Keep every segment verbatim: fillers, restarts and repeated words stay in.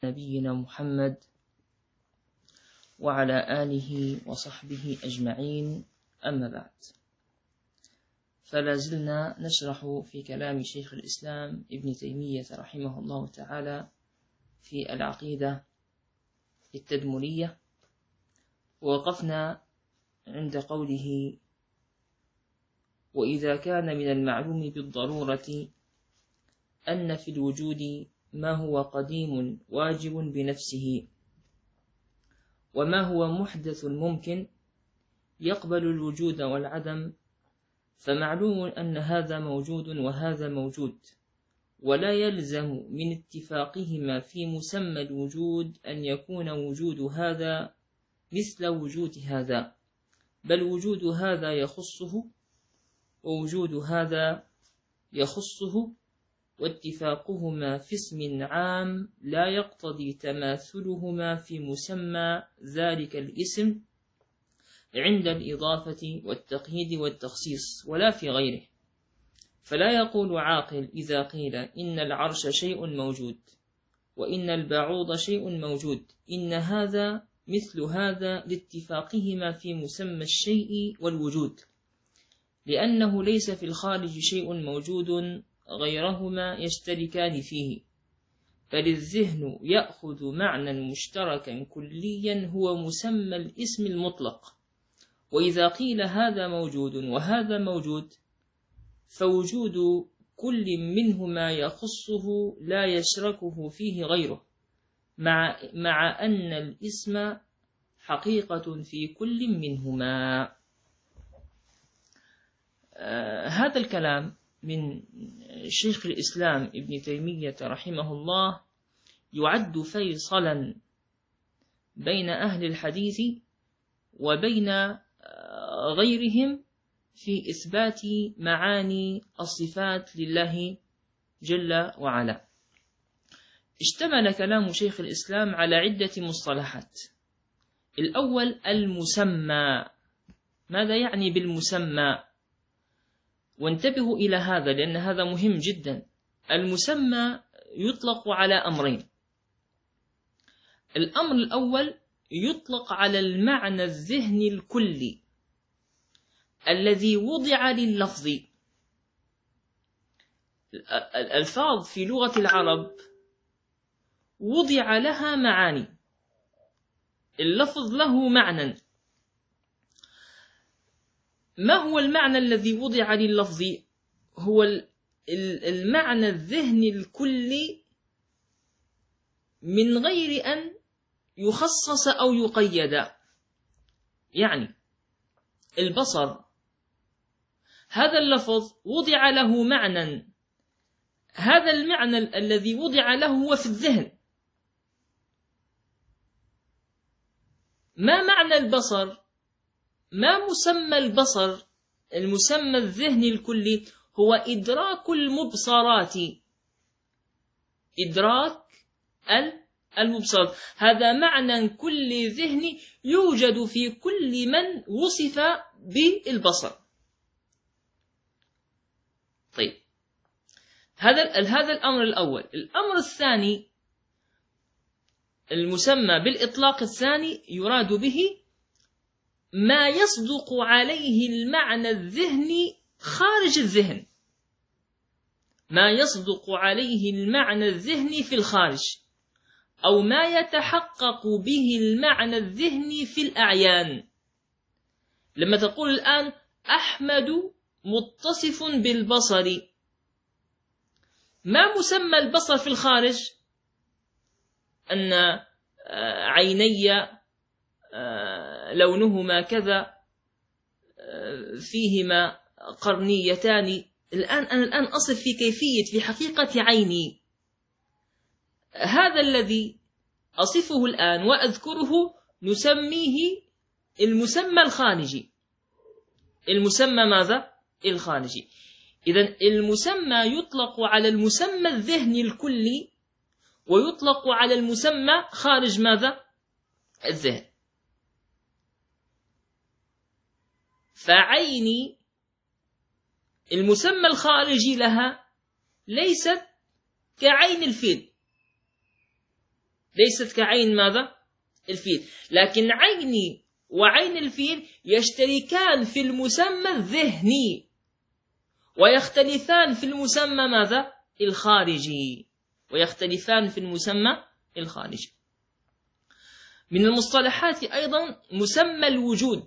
نبينا محمد وعلى آله وصحبه أجمعين، أما بعد، فلا زلنا نشرح في كلام شيخ الإسلام ابن تيمية رحمه الله تعالى في العقيدة التدمرية، ووقفنا عند قوله: وإذا كان من المعلوم بالضرورة أن في الوجود ما هو قديم واجب بنفسه، وما هو محدث ممكن يقبل الوجود والعدم، فمعلوم أن هذا موجود وهذا موجود، ولا يلزم من اتفاقهما في مسمى الوجود أن يكون وجود هذا مثل وجود هذا، بل وجود هذا يخصه ووجود هذا يخصه، واتفاقهما في اسم عام لا يقتضي تماثلهما في مسمى ذلك الاسم عند الإضافة والتقييد والتخصيص ولا في غيره. فلا يقول عاقل إذا قيل إن العرش شيء موجود وإن البعوض شيء موجود إن هذا مثل هذا لاتفاقهما في مسمى الشيء والوجود، لأنه ليس في الخارج شيء موجود غيرهما يشتركان فيه، بل الذهن يأخذ معنى مشتركا كليا هو مسمى الاسم المطلق. وإذا قيل هذا موجود وهذا موجود، فوجود كل منهما يخصه لا يشركه فيه غيره، مع, مع أن الاسم حقيقة في كل منهما. آه هذا الكلام من شيخ الإسلام ابن تيمية رحمه الله يعد فيصلا بين أهل الحديث وبين غيرهم في إثبات معاني الصفات لله جل وعلا. اشتمل كلام شيخ الإسلام على عدة مصطلحات. الأول المسمى. ماذا يعني بالمسمى؟ وانتبهوا إلى هذا لأن هذا مهم جدا. المسمى يطلق على أمرين. الأمر الأول يطلق على المعنى الذهني الكلي الذي وضع لللفظ. الألفاظ في لغة العرب وضع لها معاني، اللفظ له معنى. ما هو المعنى الذي وضع لللفظ؟ هو المعنى الذهني الكلي من غير أن يخصص أو يقيد. يعني البصر، هذا اللفظ وضع له معنى، هذا المعنى الذي وضع له هو في الذهن. ما معنى البصر؟ ما مسمى البصر؟ المسمى الذهني الكلي هو إدراك المبصرات، إدراك المبصرات. هذا معنى كل ذهني يوجد في كل من وصف بالبصر. طيب، هذا هذا الأمر الأول. الأمر الثاني، المسمى بالإطلاق الثاني، يراد به ما يصدق عليه المعنى الذهني خارج الذهن، ما يصدق عليه المعنى الذهني في الخارج، أو ما يتحقق به المعنى الذهني في الأعيان. لما تقول الآن أحمد متصف بالبصر، ما مسمى البصر في الخارج؟ أن عيني لونهما كذا، فيهما قرنيتان. الآن أنا الآن أصف في كيفية، في حقيقة عيني. هذا الذي أصفه الآن وأذكره نسميه المسمى الخارجي. المسمى ماذا؟ الخارجي. إذن المسمى يطلق على المسمى الذهني الكلي، ويطلق على المسمى خارج ماذا؟ الذهن. فعيني المسمى الخارجي لها ليست كعين الفيل، ليست كعين ماذا؟ الفيل، لكن عيني وعين الفيل يشتركان في المسمى الذهني ويختلفان في المسمى ماذا؟ الخارجي، ويختلفان في المسمى الخارجي. من المصطلحات أيضا مسمى الوجود.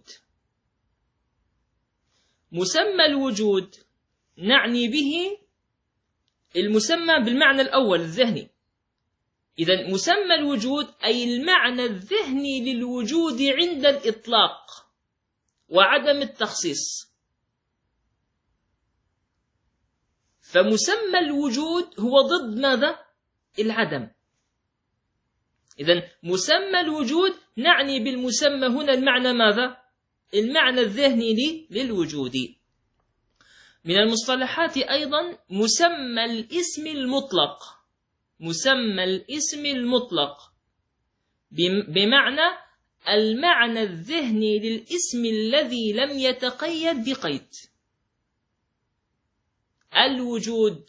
مسمى الوجود نعني به المسمى بالمعنى الأول الذهني. إذن مسمى الوجود أي المعنى الذهني للوجود عند الإطلاق وعدم التخصيص. فمسمى الوجود هو ضد ماذا؟ العدم. إذن مسمى الوجود نعني بالمسمى هنا المعنى ماذا؟ المعنى الذهني للوجود. من المصطلحات أيضا مسمى الاسم المطلق. مسمى الاسم المطلق بمعنى المعنى الذهني للاسم الذي لم يتقيد بقيد. الوجود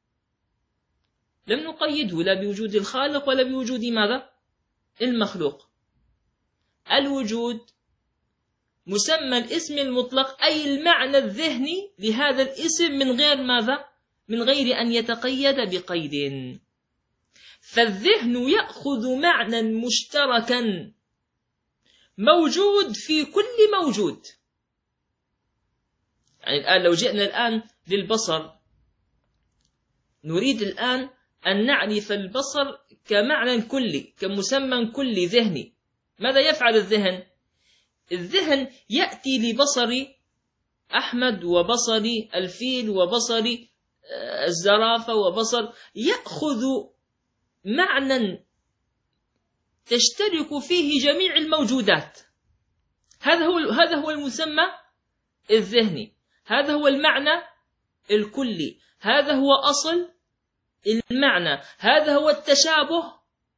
لم نقيده لا بوجود الخالق ولا بوجود ماذا؟ المخلوق. الوجود مسمى الاسم المطلق أي المعنى الذهني لهذا الاسم من غير ماذا؟ من غير أن يتقيد بقيد. فالذهن يأخذ معنى مشتركا موجود في كل موجود. يعني الآن لو جئنا الآن للبصر، نريد الآن أن نعرف البصر كمعنى كلي، كمسمى كلي ذهني. ماذا يفعل الذهن؟ الذهن يأتي لبصري أحمد وبصري الفيل وبصري الزرافة وبصر، يأخذ معنى تشترك فيه جميع الموجودات. هذا هو هذا هو المسمى الذهني، هذا هو المعنى الكلي، هذا هو أصل المعنى، هذا هو التشابه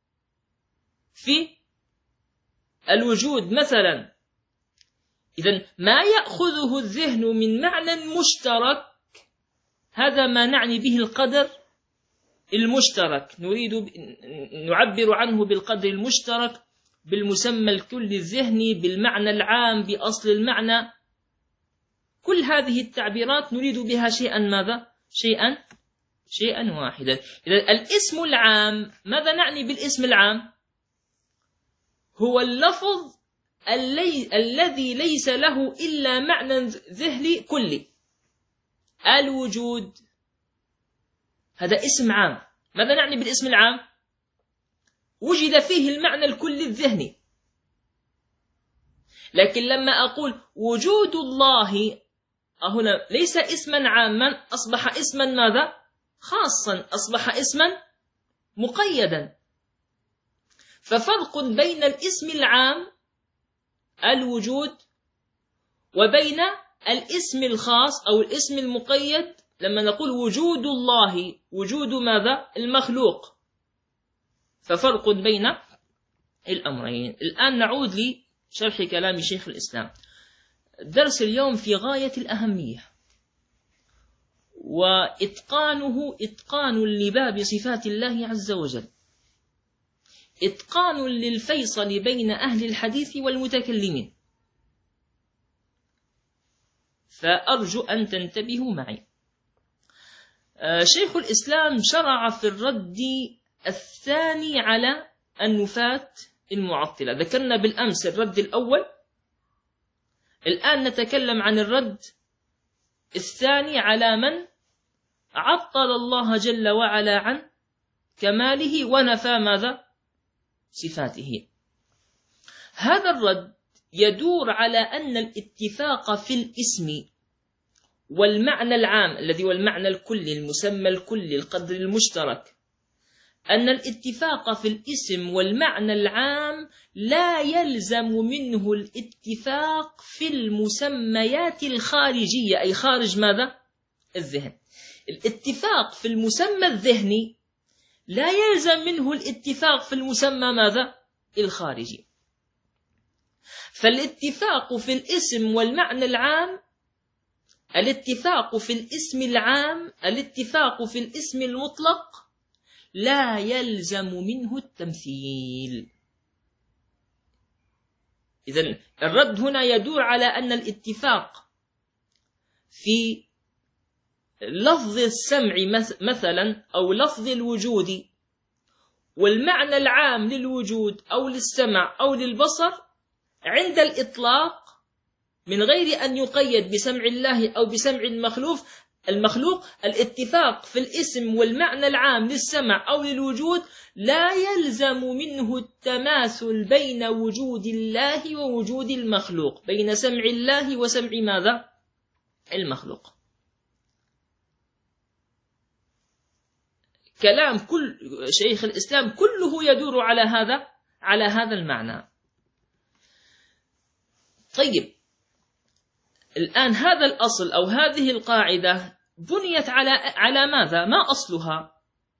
في الوجود مثلا. إذن ما يأخذه الذهن من معنى مشترك هذا ما نعني به القدر المشترك. نريد نعبر عنه بالقدر المشترك، بالمسمى الكلي الذهني، بالمعنى العام، بأصل المعنى. كل هذه التعبيرات نريد بها شيئا ماذا؟ شيئا شيئا واحدا. إذا الاسم العام، ماذا نعني بالاسم العام؟ هو اللفظ الذي الذي ليس له إلا معنى ذهني كلي. الوجود هذا اسم عام. ماذا نعني بالاسم العام؟ وجد فيه المعنى الكلي الذهني. لكن لما أقول وجود الله هنا ليس اسما عاما، أصبح اسما ماذا؟ خاصا، أصبح اسما مقيدا. ففرق بين الاسم العام الوجود وبين الاسم الخاص أو الاسم المقيد. لما نقول وجود الله، وجود ماذا؟ المخلوق. ففرق بين الأمرين. الآن نعود لشرح كلام شيخ الإسلام. درس اليوم في غاية الأهمية، وإتقانه إتقان لباب صفات الله عز وجل، إتقان للفيصل بين أهل الحديث والمتكلمين. فأرجو أن تنتبهوا معي. شيخ الإسلام شرع في الرد الثاني على النفاة المعطلة. ذكرنا بالأمس الرد الأول، الآن نتكلم عن الرد الثاني على من عطل الله جل وعلا عن كماله ونفى ماذا؟ صفاته. هذا الرد يدور على أن الاتفاق في الاسم والمعنى العام الذي هو المعنى الكلي، المسمى الكلي، القدر المشترك، أن الاتفاق في الاسم والمعنى العام لا يلزم منه الاتفاق في المسميات الخارجية، أي خارج ماذا؟ الذهن. الاتفاق في المسمى الذهني لا يلزم منه الاتفاق في المسمى ماذا؟ الخارجي. فالاتفاق في الاسم والمعنى العام، الاتفاق في الاسم العام، الاتفاق في الاسم المطلق لا يلزم منه التمثيل. إذن الرد هنا يدور على أن الاتفاق في لفظ السمع مثلا أو لفظ الوجود والمعنى العام للوجود أو للسمع أو للبصر عند الإطلاق من غير أن يقيد بسمع الله أو بسمع المخلوق المخلوق الاتفاق في الاسم والمعنى العام للسمع أو للوجود لا يلزم منه التماثل بين وجود الله ووجود المخلوق، بين سمع الله وسمع ماذا؟ المخلوق. كلام كل شيخ الإسلام كله يدور على هذا على هذا المعنى. طيب، الآن هذا الأصل أو هذه القاعدة بنيت على على ماذا؟ ما أصلها؟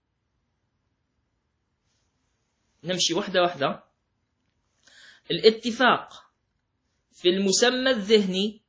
نمشي واحدة واحدة. الاتفاق في المسمى الذهني،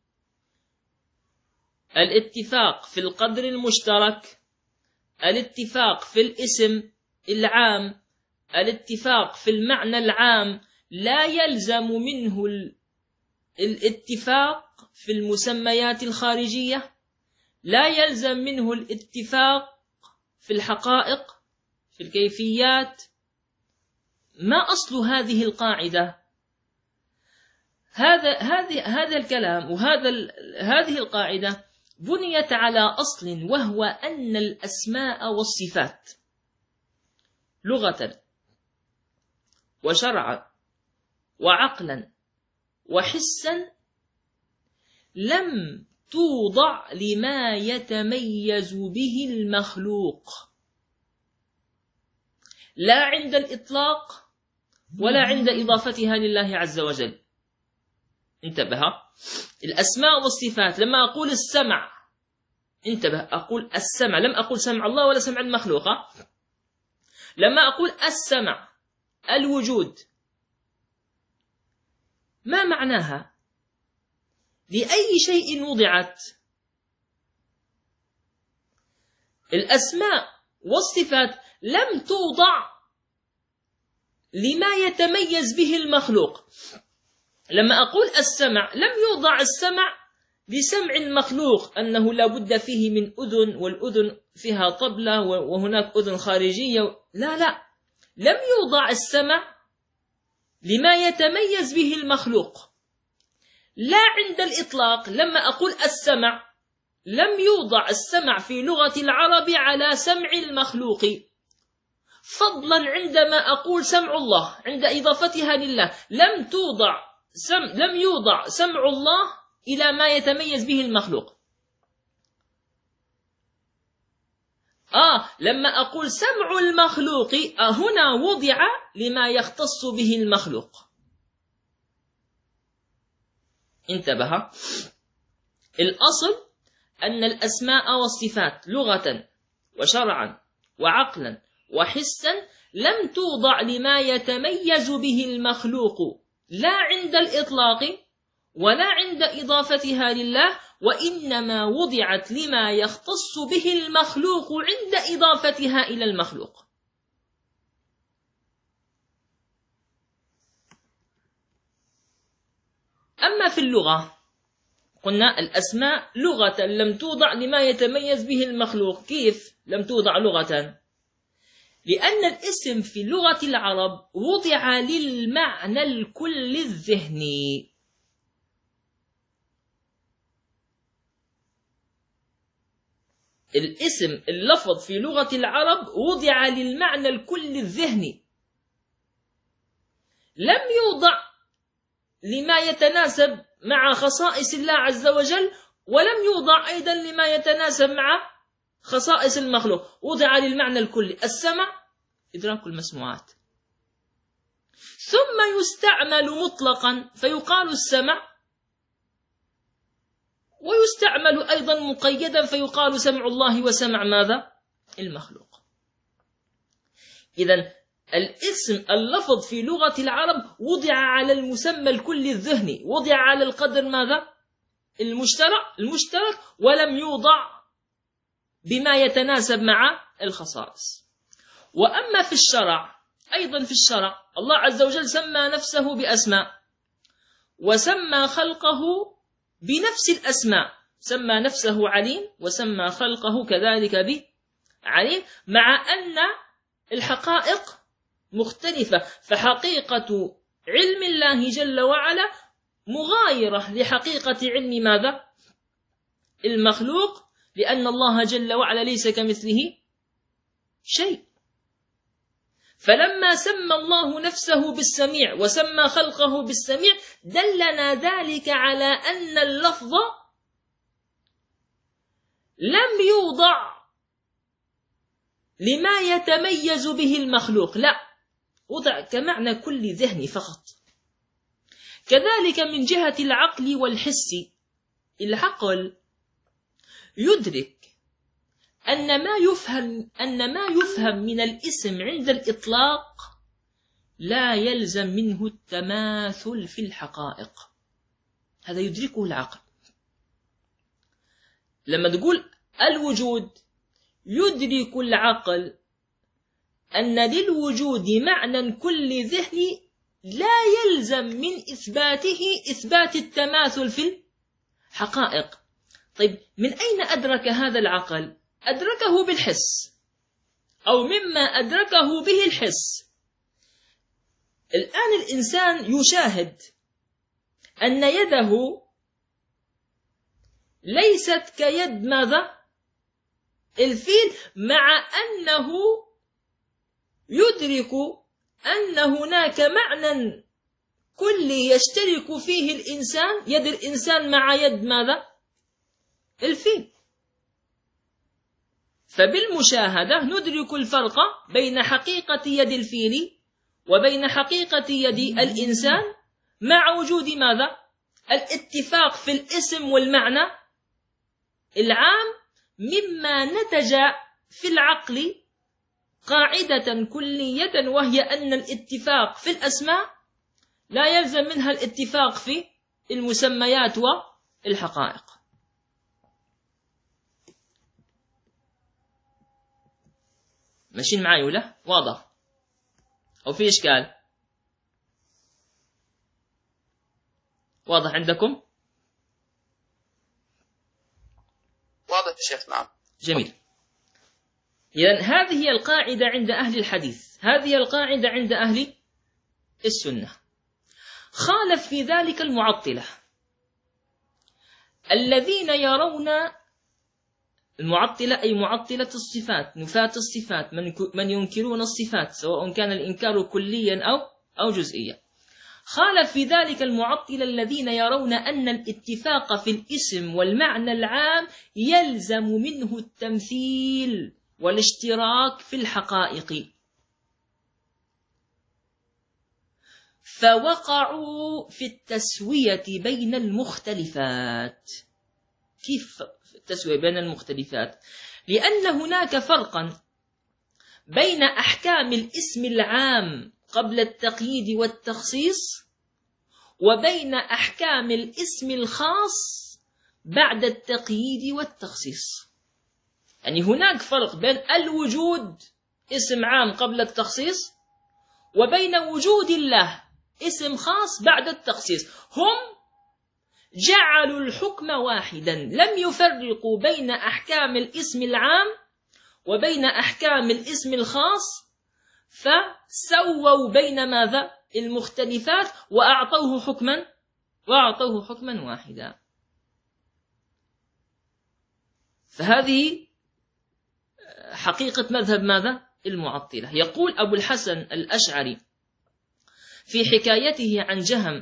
الاتفاق في القدر المشترك، الاتفاق في الاسم العام، الاتفاق في المعنى العام، لا يلزم منه الاتفاق في المسميات الخارجية، لا يلزم منه الاتفاق في الحقائق، في الكيفيات. ما أصل هذه القاعدة؟ هذا هذه هذا الكلام وهذا هذه القاعدة بنيت على أصل، وهو أن الأسماء والصفات لغة وشرعا وعقلا وحسا لم توضع لما يتميز به المخلوق، لا عند الإطلاق ولا عند إضافتها لله عز وجل. انتبه، الأسماء والصفات لما أقول السمع، انتبه، أقول السمع، لم أقول سمع الله ولا سمع المخلوق. لما أقول السمع، الوجود، ما معناها؟ لأي شيء وضعت؟ الأسماء والصفات لم توضع لما يتميز به المخلوق. لما أقول السمع لم يوضع السمع لسمع المخلوق، أنه لا بد فيه من أذن والأذن فيها طبلة وهناك أذن خارجية. لا لا، لم يوضع السمع لما يتميز به المخلوق، لا عند الإطلاق. لما أقول السمع لم يوضع السمع في لغة العرب على سمع المخلوق، فضلا عندما أقول سمع الله عند إضافتها لله لم توضع سم لم يوضع سمع الله إلى ما يتميز به المخلوق. آه لما أقول سمع المخلوق، آه هنا وضع لما يختص به المخلوق. انتبه، الأصل أن الأسماء والصفات لغة وشرعا وعقلا وحسا لم توضع لما يتميز به المخلوق، لا عند الإطلاق ولا عند إضافتها لله، وإنما وضعت لما يختص به المخلوق عند إضافتها إلى المخلوق. أما في اللغة قلنا الأسماء لغة لم توضع لما يتميز به المخلوق. كيف لم توضع لغة؟ لأن الاسم في لغة العرب وضع للمعنى الكل الذهني. الاسم اللفظ في لغة العرب وضع للمعنى الكل الذهني، لم يوضع لما يتناسب مع خصائص الله عز وجل، ولم يوضع أيضا لما يتناسب مع خصائص المخلوق. وضع للمعنى الكلي، السمع إدراك المسموعات، ثم يستعمل مطلقا فيقال السمع، ويستعمل أيضا مقيدا فيقال سمع الله وسمع ماذا؟ المخلوق. إذن الاسم اللفظ في لغة العرب وضع على المسمى الكلي الذهني، وضع على القدر ماذا؟ المشترك المشترك ولم يوضع بما يتناسب مع الخصائص. وأما في الشرع، أيضا في الشرع الله عز وجل سمى نفسه بأسماء، وسمى خلقه بنفس الأسماء، سمى نفسه عليم وسمى خلقه كذلك بعليم، مع أن الحقائق مختلفة. فحقيقة علم الله جل وعلا مغايرة لحقيقة علم ماذا؟ المخلوق، لأن الله جل وعلا ليس كمثله شيء. فلما سمى الله نفسه بالسميع وسمى خلقه بالسميع دلنا ذلك على أن اللفظ لم يوضع لما يتميز به المخلوق، لا، وضع كمعنى كل ذهني فقط. كذلك من جهة العقل والحس، العقل يدرك أن ما يفهم أن ما يفهم من الاسم عند الإطلاق لا يلزم منه التماثل في الحقائق، هذا يدركه العقل. لما تقول الوجود، يدرك العقل أن للوجود معنى كل ذهني لا يلزم من إثباته إثبات التماثل في الحقائق. طيب، من أين أدرك هذا العقل؟ أدركه بالحس، أو مما أدركه به الحس. الآن الإنسان يشاهد أن يده ليست كيد ماذا؟ الفيل، مع أنه يدرك أن هناك معنى كلي يشترك فيه الإنسان، يد الإنسان مع يد ماذا؟ الفيل. فبالمشاهدة ندرك الفرق بين حقيقة يد الفيل وبين حقيقة يد الإنسان، مع وجود ماذا؟ الاتفاق في الاسم والمعنى العام، مما نتج في العقل قاعدة كلية، وهي أن الاتفاق في الأسماء لا يلزم منها الاتفاق في المسميات والحقائق. ماشيين معي ولا؟ واضح أو في إشكال؟ واضح عندكم؟ واضح يا شيخ. نعم. جميل. إذن هذه هي القاعدة عند أهل الحديث، هذه القاعدة عند أهل السنة. خالف في ذلك المعطلة الذين يرون، المعطلة أي معطلة الصفات، نفاة الصفات، من ينكرون الصفات، سواء كان الإنكار كليا أو أو جزئيا. خالف في ذلك المعطلة الذين يرون أن الاتفاق في الاسم والمعنى العام يلزم منه التمثيل والاشتراك في الحقائق، فوقعوا في التسوية بين المختلفات. كيف التسوية بين المختلفات؟ لأن هناك فرقا بين أحكام الاسم العام قبل التقييد والتخصيص، وبين أحكام الاسم الخاص بعد التقييد والتخصيص. يعني هناك فرق بين الوجود اسم عام قبل التخصيص، وبين وجود الله اسم خاص بعد التخصيص. هم جعلوا الحكم واحدا، لم يفرقوا بين أحكام الاسم العام وبين أحكام الاسم الخاص، فسووا بين ماذا؟ المختلفات، وأعطوه حكما وأعطوه حكما واحدا. فهذه حقيقة مذهب ماذا؟ المعطلة. يقول أبو الحسن الأشعري في حكايته عن جهم،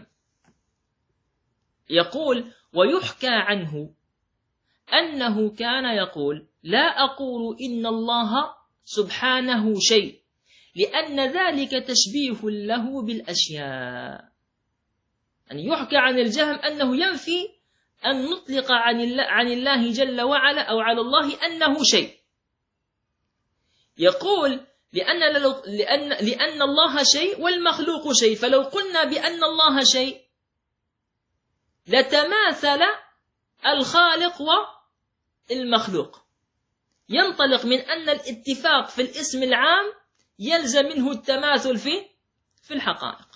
يقول: ويحكى عنه أنه كان يقول: لا أقول إن الله سبحانه شيء، لأن ذلك تشبيه له بالأشياء. أن يحكى عن الجهم أنه ينفي أن نطلق عن الله, عن الله جل وعلا أو على الله أنه شيء. يقول: لأن, لأن, لأن الله شيء والمخلوق شيء، فلو قلنا بأن الله شيء لتماثل الخالق والمخلوق. ينطلق من أن الاتفاق في الاسم العام يلزم منه التماثل في في الحقائق.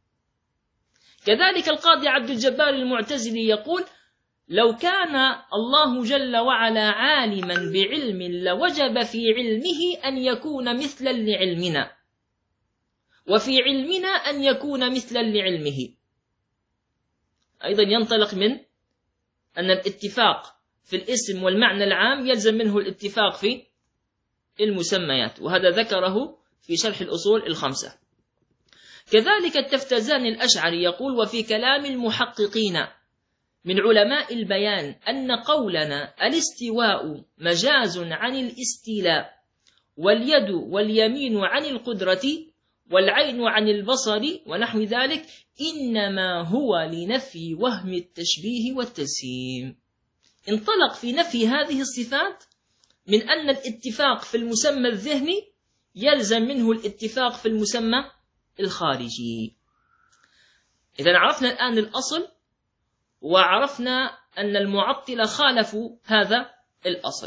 كذلك القاضي عبد الجبار المعتزلي يقول: لو كان الله جل وعلا عالما بعلم لوجب في علمه أن يكون مثلا لعلمنا، وفي علمنا أن يكون مثلا لعلمه. أيضا ينطلق من أن الاتفاق في الاسم والمعنى العام يلزم منه الاتفاق في المسميات، وهذا ذكره في شرح الأصول الخمسة. كذلك التفتزاني الأشعري يقول: وفي كلام المحققين من علماء البيان أن قولنا الاستواء مجاز عن الاستيلاء، واليد واليمين عن القدرة، والعين عن البصر ونحو ذلك، إنما هو لنفي وهم التشبيه والتجسيم. انطلق في نفي هذه الصفات من أن الاتفاق في المسمى الذهني يلزم منه الاتفاق في المسمى الخارجي. إذن عرفنا الآن الأصل، وعرفنا أن المعطلة خالفوا هذا الأصل.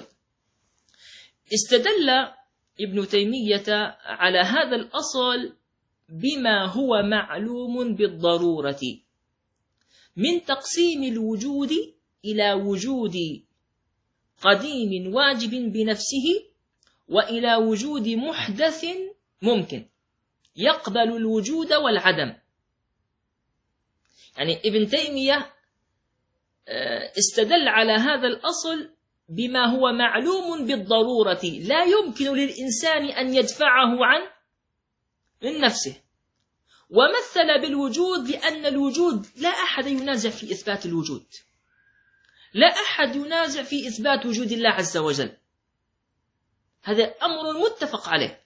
استدل ابن تيمية على هذا الأصل بما هو معلوم بالضرورة من تقسيم الوجود إلى وجود قديم واجب بنفسه، وإلى وجود محدث ممكن يقبل الوجود والعدم. يعني ابن تيمية استدل على هذا الأصل بما هو معلوم بالضرورة لا يمكن للإنسان أن يدفعه عن من نفسه، ومثل بالوجود بأن الوجود لا أحد ينازع في إثبات الوجود، لا أحد ينازع في إثبات وجود الله عز وجل، هذا أمر متفق عليه.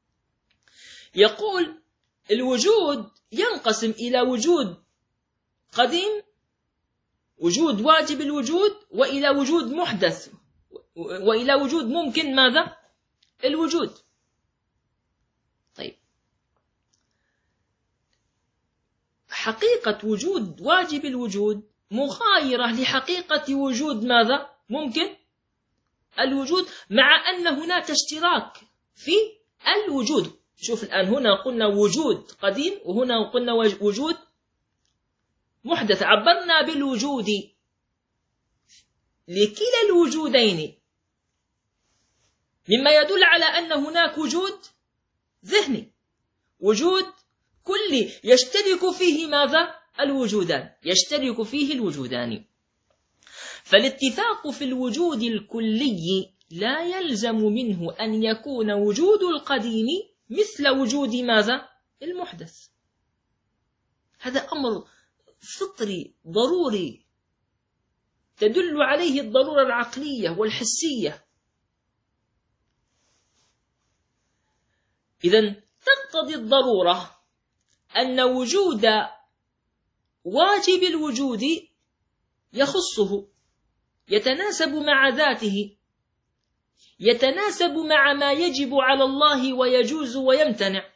يقول: الوجود ينقسم إلى وجود قديم، وجود واجب الوجود، وإلى وجود محدث، وإلى وجود ممكن ماذا؟ الوجود. طيب، حقيقة وجود واجب الوجود مغايرة لحقيقة وجود ماذا؟ ممكن الوجود، مع أن هناك اشتراك في الوجود. شوف الآن، هنا قلنا وجود قديم، وهنا قلنا وجود محدث، عبرنا بالوجود لكلا الوجودين، مما يدل على أن هناك وجود ذهني، وجود كلي يشترك فيه ماذا؟ الوجودان، يشترك فيه الوجودان. فالاتفاق في الوجود الكلي لا يلزم منه أن يكون وجود القديم مثل وجود ماذا؟ المحدث. هذا أمر فطري ضروري تدل عليه الضرورة العقلية والحسية. إذن تقتضي الضرورة أن وجود واجب الوجود يخصه، يتناسب مع ذاته، يتناسب مع ما يجب على الله ويجوز ويمتنع.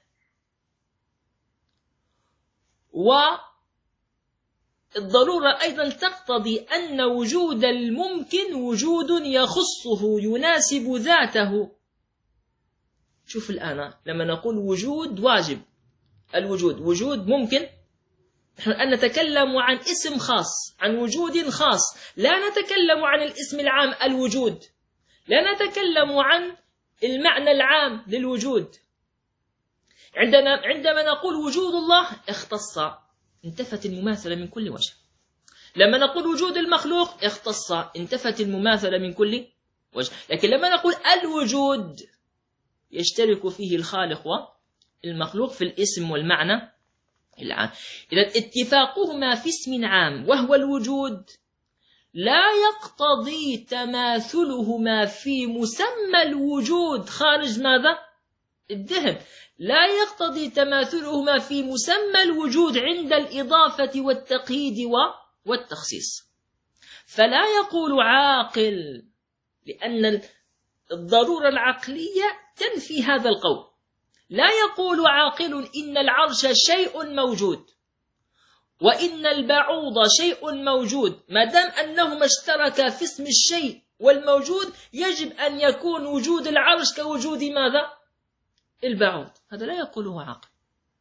والضرورة أيضا تقتضي أن وجود الممكن وجود يخصه يناسب ذاته. شوف الآن، لما نقول وجود واجب الوجود، وجود ممكن، نحن الآن نتكلم عن اسم خاص، عن وجود خاص، لا نتكلم عن الاسم العام الوجود، لا نتكلم عن المعنى العام للوجود. عندنا عندما نقول وجود الله اختص، انتفت المماثلة من كل وجه. لما نقول وجود المخلوق اختص، انتفت المماثلة من كل وجه. لكن لما نقول الوجود يشترك فيه الخالق والمخلوق في الاسم والمعنى العام. إذا اتفاقهما في اسم عام وهو الوجود لا يقتضي تماثلهما في مسمى الوجود خارج ماذا؟ الذهن. لا يقتضي تماثلهما في مسمى الوجود عند الإضافة والتقييد والتخصيص. فلا يقول عاقل، لأن الضرورة العقلية تنفي هذا القول. لا يقول عاقل إن العرش شيء موجود وإن البعوض شيء موجود، ما دام أنهما اشتركا في اسم الشيء والموجود، يجب أن يكون وجود العرش كوجود ماذا؟ البعوض، هذا لا يقوله عاقل.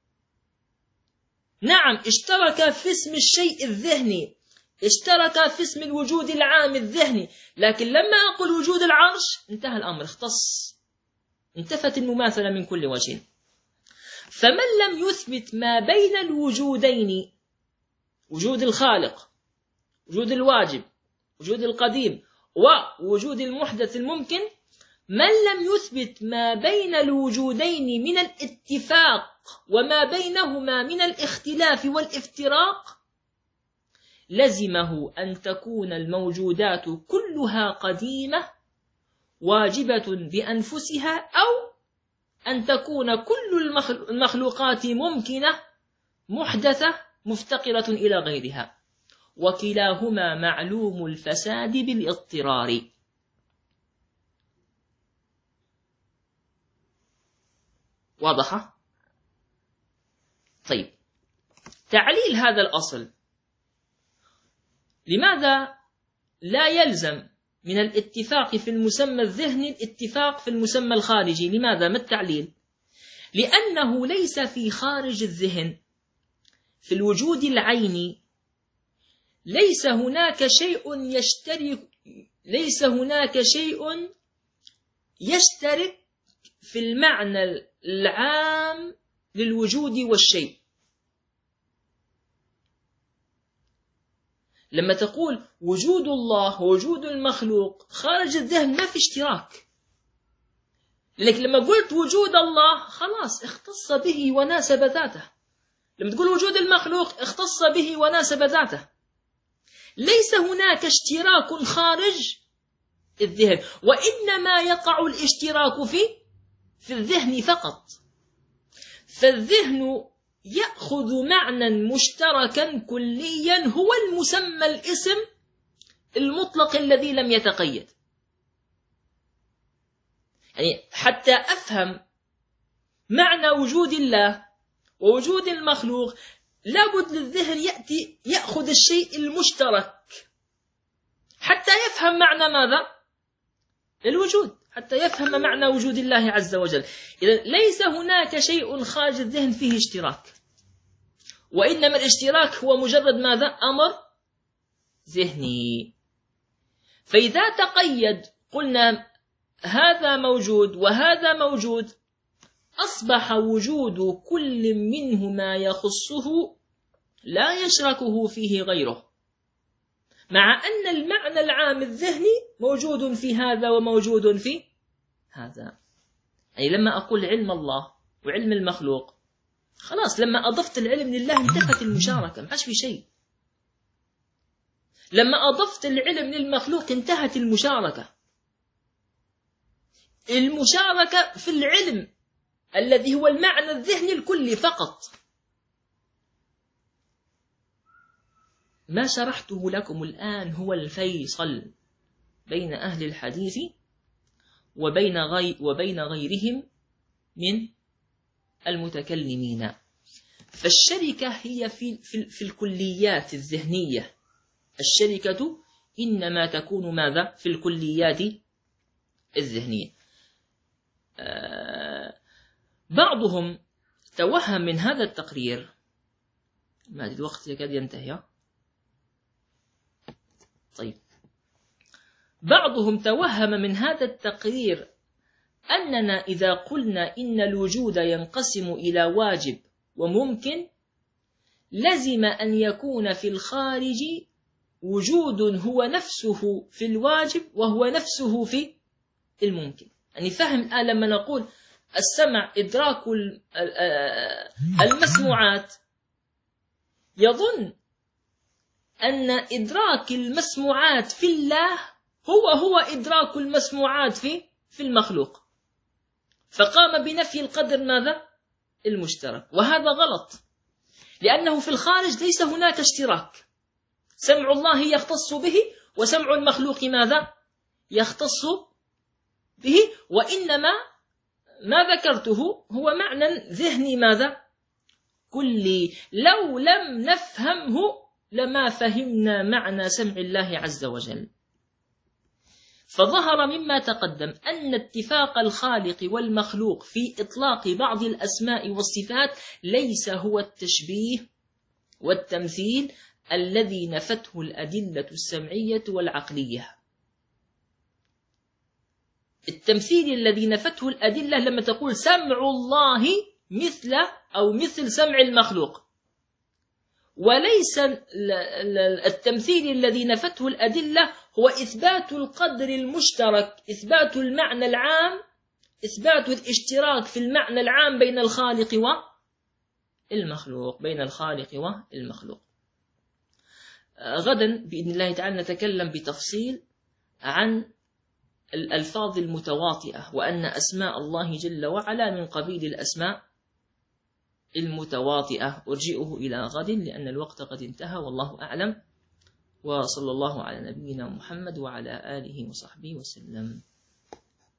نعم اشترك في اسم الشيء الذهني، اشترك في اسم الوجود العام الذهني، لكن لما أقول وجود العرش انتهى الأمر، اختص، انتفت المماثلة من كل وجه. فمن لم يثبت ما بين الوجودين، وجود الخالق، وجود الواجب، وجود القديم، ووجود المحدث الممكن، من لم يثبت ما بين الوجودين من الاتفاق وما بينهما من الاختلاف والافتراق، لزمه أن تكون الموجودات كلها قديمة واجبة بأنفسها، أو أن تكون كل المخلوقات ممكنة محدثة مفتقرة إلى غيرها، وكلاهما معلوم الفساد بالاضطرار. واضحة؟ طيب، تعليل هذا الأصل، لماذا لا يلزم من الاتفاق في المسمى الذهني الاتفاق في المسمى الخارجي؟ لماذا؟ ما التعليل؟ لأنه ليس في خارج الذهن، في الوجود العيني، ليس هناك شيء يشترك ليس هناك شيء يشترك في المعنى العام للوجود والشيء. لما تقول وجود الله ووجود المخلوق خارج الذهن ما في اشتراك، لكن لما قلت وجود الله خلاص اختص به وناسب ذاته، لما تقول وجود المخلوق اختص به وناسب ذاته، ليس هناك اشتراك خارج الذهن، وإنما يقع الاشتراك في في الذهن فقط. فالذهن يأخذ معنى مشتركا كليا هو المسمى الاسم المطلق الذي لم يتقيد. يعني حتى أفهم معنى وجود الله ووجود المخلوق لابد للذهن يأتي يأخذ الشيء المشترك حتى يفهم معنى ماذا؟ الوجود، حتى يفهم معنى وجود الله عز وجل. إذا ليس هناك شيء خارج الذهن فيه اشتراك، وإنما الاشتراك هو مجرد ماذا؟ أمر ذهني. فإذا تقيد قلنا هذا موجود وهذا موجود، أصبح وجود كل منهما يخصه لا يشركه فيه غيره، مع أن المعنى العام الذهني موجود في هذا وموجود في هذا. أي لما أقول علم الله وعلم المخلوق، خلاص لما أضفت العلم لله انتهت المشاركة، ما عادش في شيء. لما أضفت العلم للمخلوق انتهت المشاركة. المشاركة في العلم الذي هو المعنى الذهني الكلي فقط. ما شرحته لكم الآن هو الفيصل بين أهل الحديث وبين غي وبين غيرهم من المتكلمين. فالشركة هي في, في, في الكليات الذهنية، الشركة إنما تكون ماذا؟ في الكليات الذهنية. آه بعضهم توهم من هذا التقرير، ما الوقت يكاد ينتهي. طيب، بعضهم توهم من هذا التقرير أننا إذا قلنا إن الوجود ينقسم إلى واجب وممكن، لزم أن يكون في الخارج وجود هو نفسه في الواجب وهو نفسه في الممكن. يعني فهم الآن لما نقول السمع إدراك المسموعات، يظن أن إدراك المسموعات في الله هو هو إدراك المسموعات في في المخلوق، فقام بنفي القدر ماذا؟ المشترك. وهذا غلط، لأنه في الخارج ليس هناك اشتراك. سمع الله يختص به وسمع المخلوق ماذا؟ يختص به، وإنما ما ذكرته هو معنى ذهني ماذا؟ كلي. لو لم نفهمه لما فهمنا معنى سمع الله عز وجل. فظهر مما تقدم أن اتفاق الخالق والمخلوق في إطلاق بعض الأسماء والصفات ليس هو التشبيه والتمثيل الذي نفته الأدلة السمعية والعقلية. التمثيل الذي نفته الأدلة لما تقول سمع الله مثل أو مثل سمع المخلوق، وليس التمثيل الذي نفته الأدلة هو إثبات القدر المشترك، إثبات المعنى العام، إثبات الاشتراك في المعنى العام بين الخالق والمخلوق، بين الخالق والمخلوق. غدا بإذن الله تعالى نتكلم بتفصيل عن الألفاظ المتواطئة، وأن أسماء الله جل وعلا من قبيل الأسماء المتواطئة. أرجئه إلى غد لأن الوقت قد انتهى، والله أعلم، وصلى الله على نبينا محمد وعلى آله وصحبه وسلم.